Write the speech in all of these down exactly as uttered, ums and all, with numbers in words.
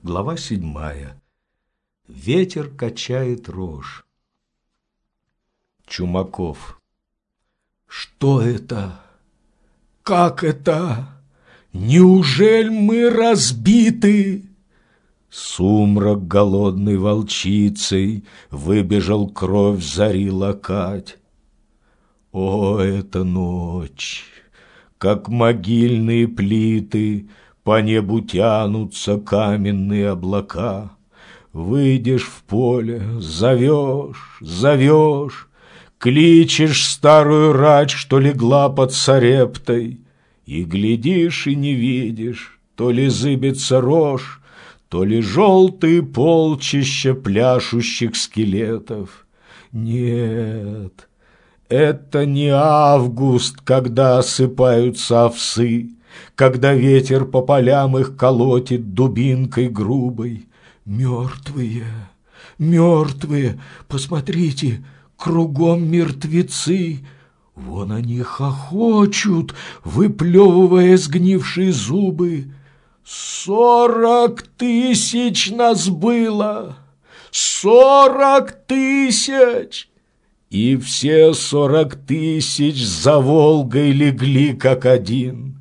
Глава седьмая. Ветер качает рожь. Чумаков. Что это? Как это? Неужели мы разбиты? Сумрак голодной волчицей выбежал кровь зари лакать. О, эта ночь! Как могильные плиты по небу тянутся каменные облака. Выйдешь в поле, зовешь, зовешь, кличешь старую рать, что легла под Сарептой, и глядишь и не видишь, то ли зыбится рожь, то ли желтые полчища пляшущих скелетов. Нет, это не август, когда осыпаются овсы, когда ветер по полям их колотит дубинкой грубой. Мертвые, мертвые, посмотрите, кругом мертвецы. Вон они хохочут, выплевывая сгнившие зубы. Сорок тысяч нас было! Сорок тысяч! И все сорок тысяч за Волгой легли как один.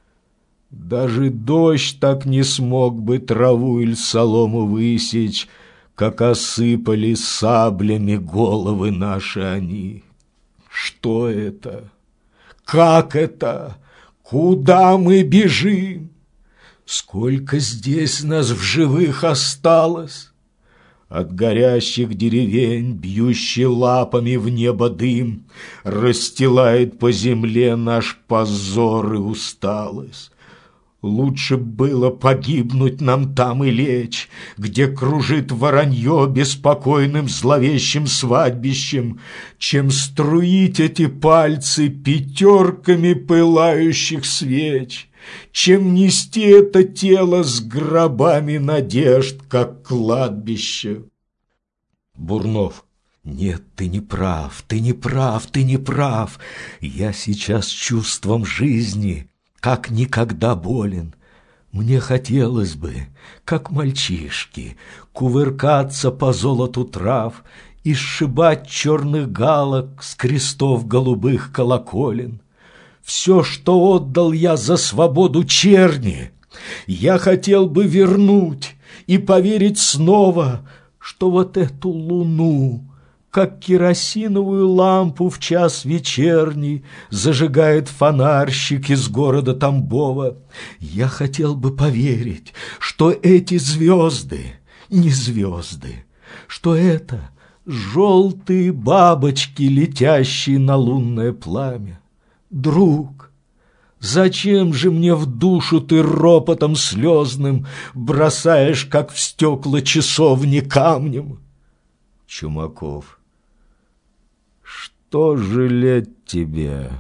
Даже дождь так не смог бы траву или солому высечь, как осыпали саблями головы наши они. Что это? Как это? Куда мы бежим? Сколько здесь нас в живых осталось? От горящих деревень, бьющий лапами в небо дым, расстилает по земле наш позор и усталость. Лучше было погибнуть нам там и лечь, где кружит воронье беспокойным зловещим свадьбищем, чем струить эти пальцы пятерками пылающих свеч, чем нести это тело с гробами надежд, как кладбище. Бурнов. Нет, ты не прав, ты не прав, ты не прав. Я сейчас чувством жизни как никогда болен. Мне хотелось бы, как мальчишки, кувыркаться по золоту трав и сшибать черных галок с крестов голубых колоколен. Все, что отдал я за свободу черни, я хотел бы вернуть и поверить снова, что вот эту луну, как керосиновую лампу в час вечерний, зажигает фонарщик из города Тамбова. Я хотел бы поверить, что эти звезды не звезды, что это желтые бабочки, летящие на лунное пламя. Друг, зачем же мне в душу ты ропотом слезным бросаешь, как в стекла часовни, камнем? Чумаков. Что жалеть тебя,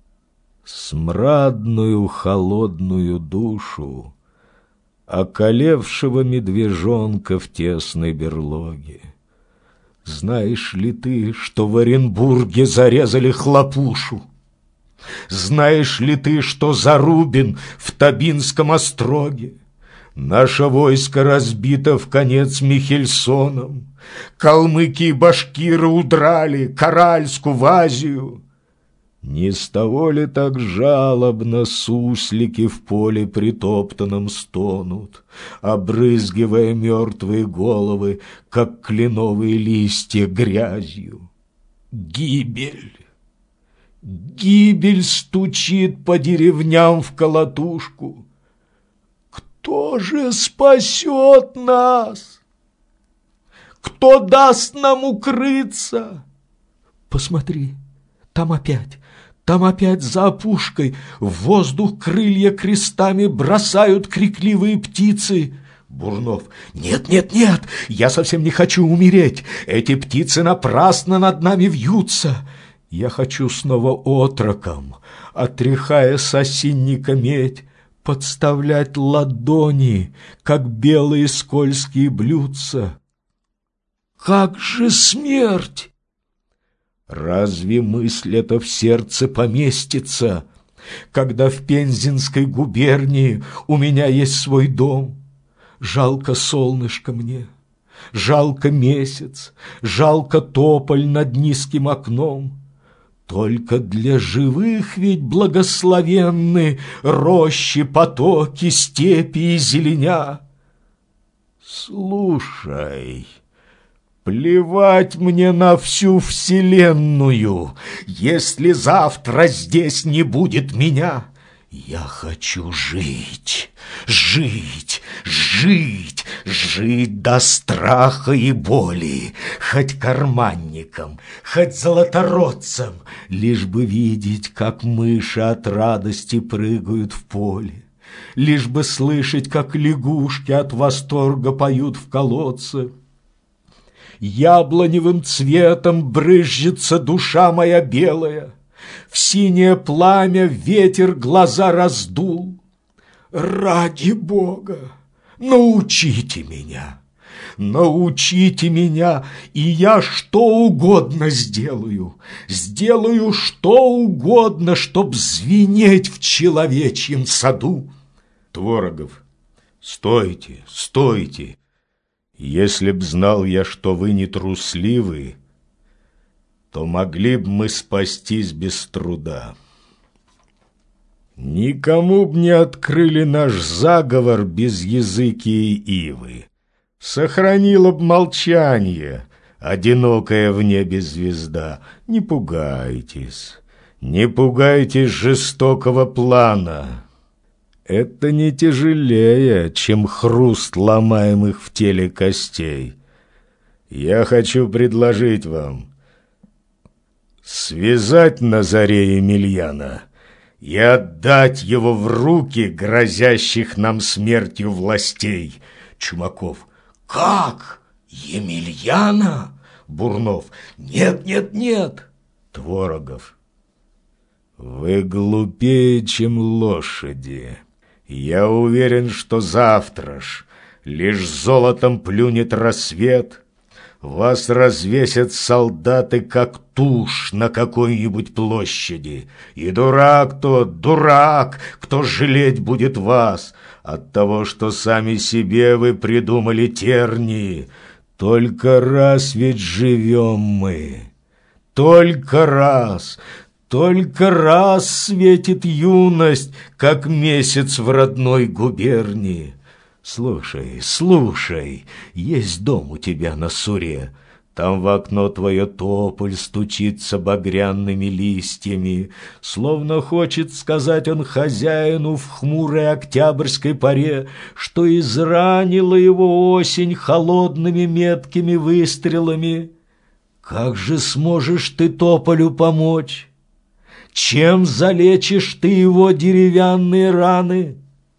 смрадную холодную душу, околевшего медвежонка в тесной берлоге? Знаешь ли ты, что в Оренбурге зарезали хлопушу? Знаешь ли ты, что Зарубин в Табинском остроге? Наше войско разбито в конец Михельсоном. Калмыки и башкиры удрали к Аральску, в Азию. Не с того ли так жалобно суслики в поле притоптанном стонут, обрызгивая мертвые головы, как кленовые листья, грязью? Гибель! Гибель стучит по деревням в колотушку. Кто же спасет нас? Кто даст нам укрыться? Посмотри, там опять, там опять за опушкой в воздух крылья крестами бросают крикливые птицы. Бурнов. Нет, нет, нет, я совсем не хочу умереть. Эти птицы напрасно над нами вьются. Я хочу снова отроком, отряхая с осинника медь, подставлять ладони, как белые скользкие блюдца. Как же смерть? Разве мысль эта в сердце поместится, когда в Пензенской губернии у меня есть свой дом? Жалко солнышко мне, жалко месяц, жалко тополь над низким окном. Только для живых ведь благословенны рощи, потоки, степи и зеленя. Слушай, плевать мне на всю вселенную, если завтра здесь не будет меня. Я хочу жить, жить, жить, жить до страха и боли, хоть карманником, хоть золоторотцем, лишь бы видеть, как мыши от радости прыгают в поле, лишь бы слышать, как лягушки от восторга поют в колодце. Яблоневым цветом брызжется душа моя белая, в синее пламя ветер глаза раздул. Ради Бога, научите меня, научите меня, и я что угодно сделаю, сделаю что угодно, чтоб звенеть в человечьем саду. Творогов, стойте, стойте. Если б знал я, что вы не трусливы, то могли б мы спастись без труда. Никому б не открыли наш заговор без языки и ивы. Сохранила б молчание, одинокая в небе звезда. Не пугайтесь, не пугайтесь жестокого плана. Это не тяжелее, чем хруст ломаемых в теле костей. Я хочу предложить вам связать на заре Емельяна и отдать его в руки грозящих нам смертью властей. Чумаков: как? Емельяна? Бурнов: нет, нет, нет. Творогов: вы глупее, чем лошади. Я уверен, что завтра ж лишь золотом плюнет рассвет, вас развесят солдаты, как тушь на какой-нибудь площади. И дурак тот, дурак, кто жалеть будет вас от того, что сами себе вы придумали тернии. Только раз ведь живем мы, только раз, только раз светит юность, как месяц в родной губернии. Слушай, слушай, есть дом у тебя на Суре. Там в окно твое тополь стучится багряными листьями, словно хочет сказать он хозяину в хмурой октябрьской поре, что изранила его осень холодными меткими выстрелами. Как же сможешь ты тополю помочь? Чем залечишь ты его деревянные раны?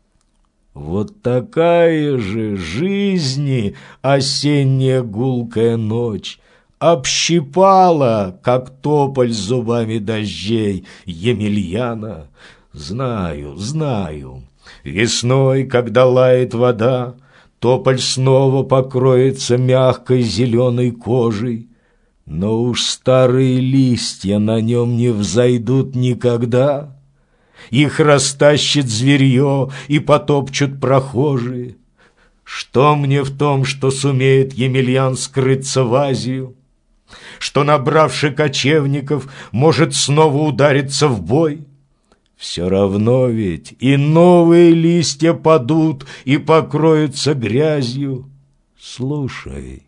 Вот такая же жизни осенняя гулкая ночь общипала, как тополь зубами дождей, Емельяна. Знаю, знаю, весной, когда лает вода, тополь снова покроется мягкой зеленой кожей, но уж старые листья на нем не взойдут никогда. Их растащит зверье и потопчут прохожие. Что мне в том, что сумеет Емельян скрыться в Азию? Что, набравши кочевников, может снова удариться в бой? Все равно ведь и новые листья падут и покроются грязью. Слушай,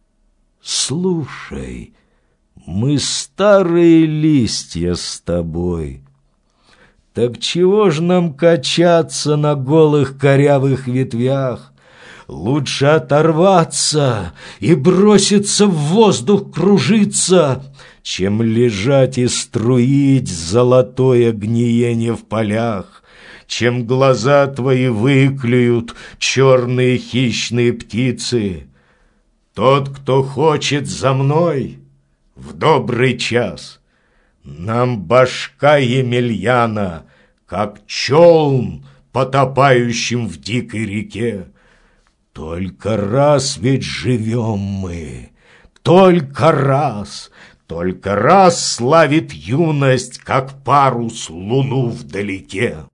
слушай, мы старые листья с тобой. Так чего ж нам качаться на голых корявых ветвях? Лучше оторваться и броситься в воздух кружиться, чем лежать и струить золотое гниение в полях, чем глаза твои выклюют черные хищные птицы. Тот, кто хочет за мной, в добрый час. Нам башка Емельяна, как челн, потопающим в дикой реке. Только раз ведь живем мы, только раз, только раз славит юность, как парус луну вдалеке.